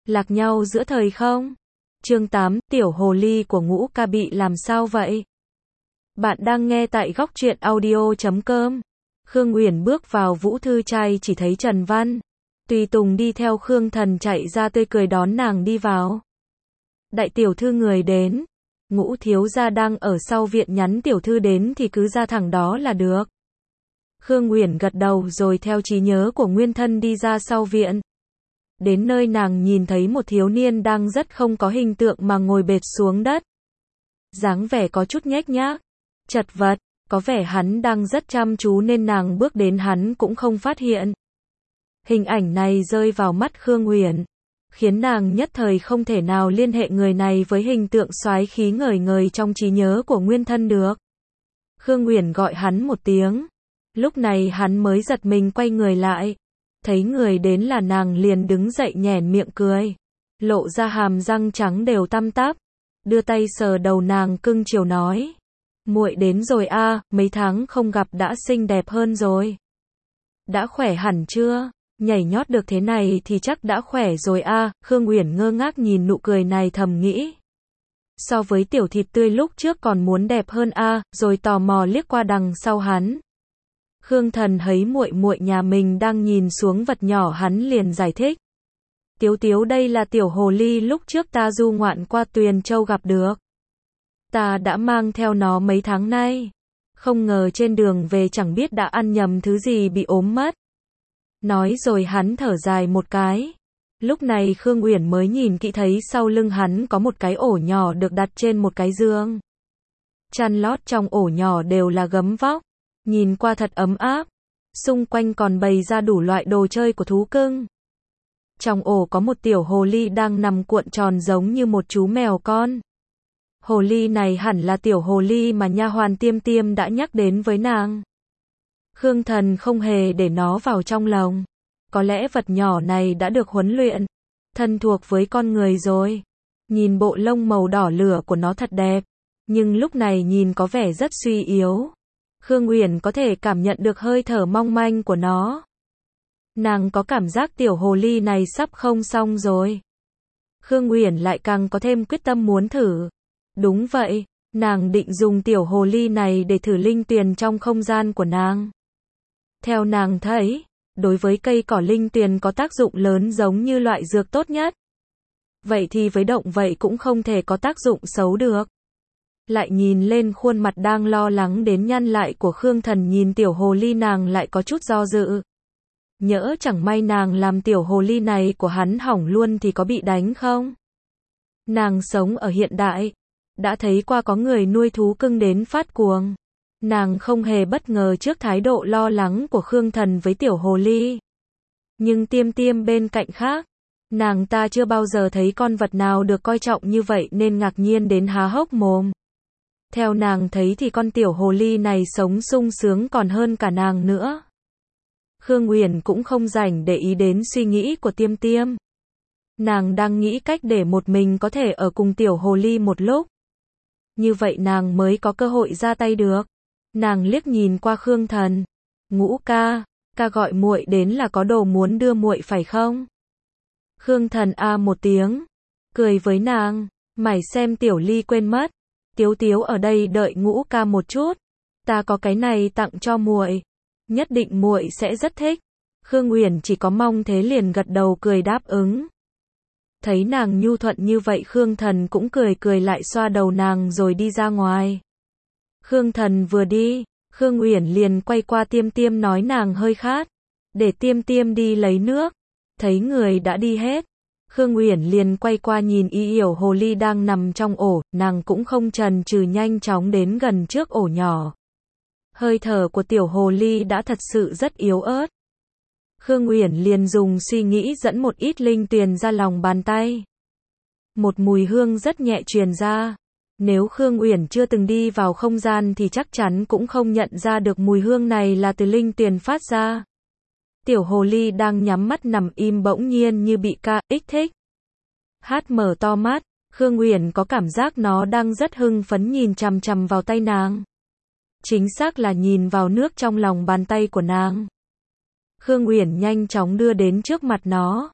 Lạc nhau giữa thời không? Chương 8, tiểu hồ ly của Ngũ Ca bị làm sao vậy? Bạn đang nghe tại góc truyện audio.com. Khương Uyển bước vào Vũ Thư Trai chỉ thấy Trần Văn, Tùy Tùng đi theo Khương Thần chạy ra tươi cười đón nàng đi vào. Đại tiểu thư người đến. Ngũ thiếu gia đang ở sau viện nhắn tiểu thư đến thì cứ ra thẳng đó là được. Khương Uyển gật đầu rồi theo trí nhớ của nguyên thân đi ra sau viện. Đến nơi nàng nhìn thấy một thiếu niên đang rất không có hình tượng mà ngồi bệt xuống đất. Dáng vẻ có chút nhếch nhác, chật vật, có vẻ hắn đang rất chăm chú nên nàng bước đến hắn cũng không phát hiện. Hình ảnh này rơi vào mắt Khương Uyển, khiến nàng nhất thời không thể nào liên hệ người này với hình tượng soái khí ngời ngời trong trí nhớ của nguyên thân được. Khương Uyển gọi hắn một tiếng, lúc này hắn mới giật mình quay người lại. Thấy người đến là nàng liền đứng dậy nhoẻn miệng cười, lộ ra hàm răng trắng đều tăm tắp, đưa tay sờ đầu nàng cưng chiều nói: "Muội đến rồi a, mấy tháng không gặp đã xinh đẹp hơn rồi. Đã khỏe hẳn chưa? Nhảy nhót được thế này thì chắc đã khỏe rồi a." Khương Uyển ngơ ngác nhìn nụ cười này thầm nghĩ. So với tiểu thịt tươi lúc trước còn muốn đẹp hơn a, rồi tò mò liếc qua đằng sau hắn. Khương Thần thấy muội muội nhà mình đang nhìn xuống vật nhỏ hắn liền giải thích. "Tiếu Tiếu đây là tiểu hồ ly lúc trước ta du ngoạn qua Tuyền Châu gặp được. Ta đã mang theo nó mấy tháng nay. Không ngờ trên đường về chẳng biết đã ăn nhầm thứ gì bị ốm mất." Nói rồi hắn thở dài một cái. Lúc này Khương Uyển mới nhìn kỹ thấy sau lưng hắn có một cái ổ nhỏ được đặt trên một cái giường. Chăn lót trong ổ nhỏ đều là gấm vóc. Nhìn qua thật ấm áp, xung quanh còn bày ra đủ loại đồ chơi của thú cưng. Trong ổ có một tiểu hồ ly đang nằm cuộn tròn giống như một chú mèo con. Hồ ly này hẳn là tiểu hồ ly mà nha hoàn Tiêm Tiêm đã nhắc đến với nàng. Khương Thần không hề để nó vào trong lòng. Có lẽ vật nhỏ này đã được huấn luyện, thân thuộc với con người rồi. Nhìn bộ lông màu đỏ lửa của nó thật đẹp, nhưng lúc này nhìn có vẻ rất suy yếu. Khương Uyển có thể cảm nhận được hơi thở mong manh của nó. Nàng có cảm giác tiểu hồ ly này sắp không xong rồi. Khương Uyển lại càng có thêm quyết tâm muốn thử. Đúng vậy, nàng định dùng tiểu hồ ly này để thử linh tuyền trong không gian của nàng. Theo nàng thấy, đối với cây cỏ linh tuyền có tác dụng lớn giống như loại dược tốt nhất. Vậy thì với động vậy cũng không thể có tác dụng xấu được. Lại nhìn lên khuôn mặt đang lo lắng đến nhăn lại của Khương Thần, nhìn tiểu hồ ly nàng lại có chút do dự. Nhỡ chẳng may nàng làm tiểu hồ ly này của hắn hỏng luôn thì có bị đánh không? Nàng sống ở hiện đại, đã thấy qua có người nuôi thú cưng đến phát cuồng. Nàng không hề bất ngờ trước thái độ lo lắng của Khương Thần với tiểu hồ ly. Nhưng Tiêm Tiêm bên cạnh khác, nàng ta chưa bao giờ thấy con vật nào được coi trọng như vậy nên ngạc nhiên đến há hốc mồm. Theo nàng thấy thì con tiểu hồ ly này sống sung sướng còn hơn cả nàng nữa. Khương Uyển cũng không rảnh để ý đến suy nghĩ của Tiêm Tiêm. Nàng đang nghĩ cách để một mình có thể ở cùng tiểu hồ ly một lúc. Như vậy nàng mới có cơ hội ra tay được. Nàng liếc nhìn qua Khương Thần. "Ngũ ca, ca gọi muội đến là có đồ muốn đưa muội phải không?" Khương Thần a một tiếng, cười với nàng, "Mày xem tiểu ly quên mất. Tiếu Tiếu ở đây đợi Ngũ ca một chút. Ta có cái này tặng cho muội. Nhất định muội sẽ rất thích." Khương Uyển chỉ có mong thế liền gật đầu cười đáp ứng. Thấy nàng nhu thuận như vậy Khương Thần cũng cười cười lại xoa đầu nàng rồi đi ra ngoài. Khương Thần vừa đi, Khương Uyển liền quay qua Tiêm Tiêm nói nàng hơi khát, để Tiêm Tiêm đi lấy nước. Thấy người đã đi hết, Khương Uyển liền quay qua nhìn y yểu hồ ly đang nằm trong ổ, nàng cũng không chần chừ nhanh chóng đến gần trước ổ nhỏ. Hơi thở của tiểu hồ ly đã thật sự rất yếu ớt. Khương Uyển liền dùng suy nghĩ dẫn một ít linh tuyền ra lòng bàn tay. Một mùi hương rất nhẹ truyền ra. Nếu Khương Uyển chưa từng đi vào không gian thì chắc chắn cũng không nhận ra được mùi hương này là từ linh tuyền phát ra. Tiểu hồ ly đang nhắm mắt nằm im bỗng nhiên như bị kích thích. Hát mở to mắt, Khương Uyển có cảm giác nó đang rất hưng phấn nhìn chằm chằm vào tay nàng. Chính xác là nhìn vào nước trong lòng bàn tay của nàng. Khương Uyển nhanh chóng đưa đến trước mặt nó.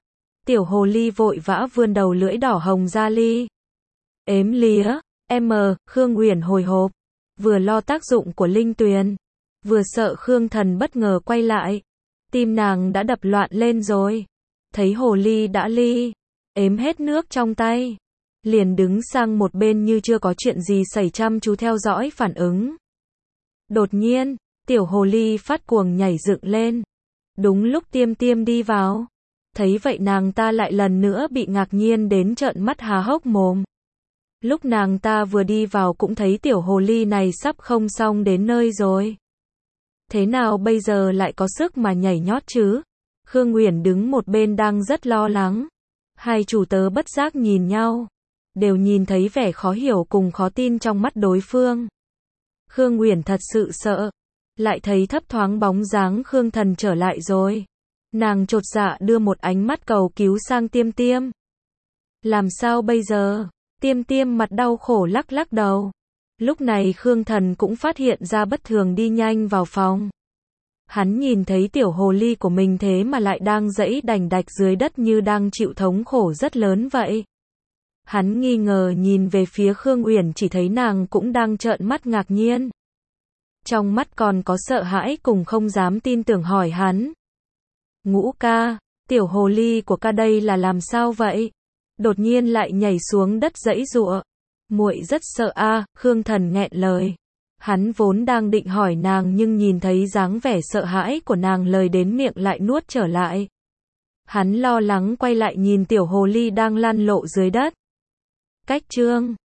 Tiểu hồ ly vội vã vươn đầu lưỡi đỏ hồng ra ly. Ếm lía, Khương Uyển hồi hộp, vừa lo tác dụng của linh tuyền, vừa sợ Khương Thần bất ngờ quay lại. Tim nàng đã đập loạn lên rồi. Thấy hồ ly đã ly, ếm hết nước trong tay, liền đứng sang một bên như chưa có chuyện gì xảy, chăm chú theo dõi phản ứng. Đột nhiên, tiểu hồ ly phát cuồng nhảy dựng lên. Đúng lúc Tiêm Tiêm đi vào. Thấy vậy nàng ta lại lần nữa bị ngạc nhiên đến trợn mắt há hốc mồm. Lúc nàng ta vừa đi vào cũng thấy tiểu hồ ly này sắp không xong đến nơi rồi. Thế nào bây giờ lại có sức mà nhảy nhót chứ? Khương Uyển đứng một bên đang rất lo lắng. Hai chủ tớ bất giác nhìn nhau, đều nhìn thấy vẻ khó hiểu cùng khó tin trong mắt đối phương. Khương Uyển thật sự sợ, lại thấy thấp thoáng bóng dáng Khương Thần trở lại rồi. Nàng chột dạ đưa một ánh mắt cầu cứu sang Tiêm Tiêm. Làm sao bây giờ? Tiêm Tiêm mặt đau khổ lắc lắc đầu. Lúc này Khương Thần cũng phát hiện ra bất thường, đi nhanh vào phòng. Hắn nhìn thấy tiểu hồ ly của mình thế mà lại đang giãy đành đạch dưới đất như đang chịu thống khổ rất lớn vậy. Hắn nghi ngờ nhìn về phía Khương Uyển, chỉ thấy nàng cũng đang trợn mắt ngạc nhiên. Trong mắt còn có sợ hãi cùng không dám tin tưởng, hỏi hắn. Ngũ ca, tiểu hồ ly của ca đây là làm sao vậy? Đột nhiên lại nhảy xuống đất giãy giụa. Muội rất sợ a, Khương Thần nghẹn lời. Hắn vốn đang định hỏi nàng nhưng nhìn thấy dáng vẻ sợ hãi của nàng, lời đến miệng lại nuốt trở lại. Hắn lo lắng quay lại nhìn tiểu hồ ly đang lăn lộ dưới đất. Cách chương